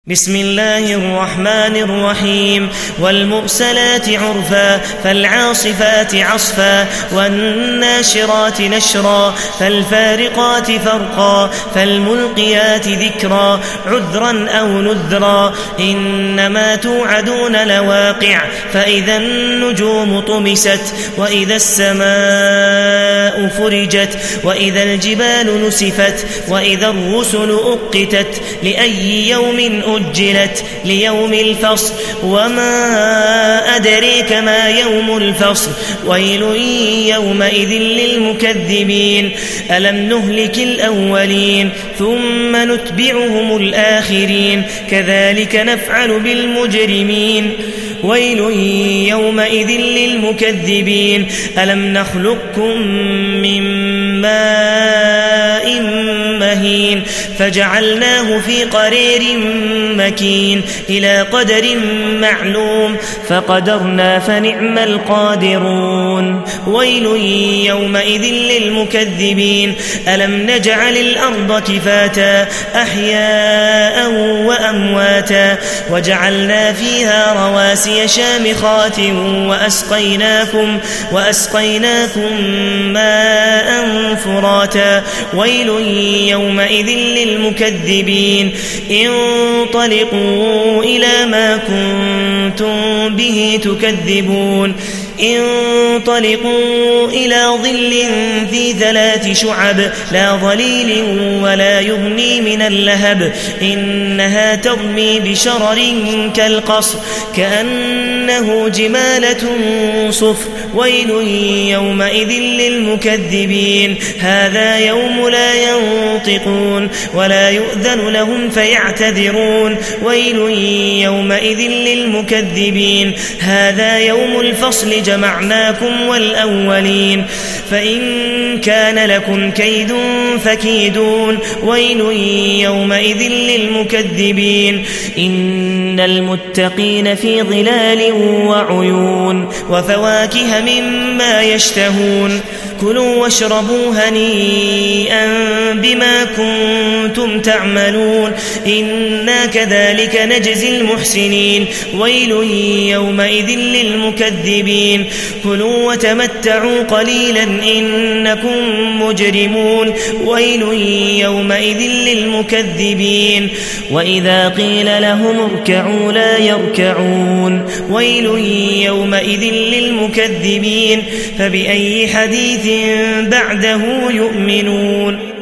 بسم الله الرحمن الرحيم والمرسلات عرفا فالعاصفات عصفا والناشرات نشرا فالفارقات فرقا فالملقيات ذكرا عذرا أو نذرا إنما توعدون لواقع فإذا النجوم طمست وإذا السماء فرجت وإذا الجبال نسفت وإذا الرسل أقتت لأي يوم أجلت ليوم الفصل وما أدريك ما يوم الفصل ويل يومئذ للمكذبين ألم نهلك الأولين ثم نتبعهم الآخرين كذلك نفعل بالمجرمين ويل يومئذ للمكذبين ألم نخلقكم من ماء مهين فجعلناه في قرير مكين إلى قدر معلوم فقدرنا فنعم القادرون ويل يومئذ للمكذبين ألم نجعل الأرض كفاتا أحياء وأمواتا وجعلنا فيها رواسي شامخات وأسقيناكم ماء فراتا ويل يومئذ للمكذبين انطلقوا إلى ما كنتم به تكذبون انطلقوا إلى ظل ذي 3 شعب لا ظليل ولا يغني من اللهب إنها ترمي بشرر كالقصر كأنه جمالة صفر ويل يومئذ للمكذبين هذا يوم لا ينطقون ولا يؤذن لهم فيعتذرون ويل يومئذ للمكذبين هذا يوم الفصل جمعناكم والأولين فإن كان لكم كيد فكيدون ويل يومئذ للمكذبين إن المتقين في ظلال وعيون وفواكه مما يشتهون كلوا واشربوا هنيئا بما كنتم تعملون إنا كذلك نجزي المحسنين ويل يومئذ للمكذبين كلوا وتمتعوا قليلا إنكم مجرمون ويل يومئذ للمكذبين وإذا قيل لهم اركعوا لا يركعون ويل يومئذ للمكذبين فبأي حديث بعده يؤمنون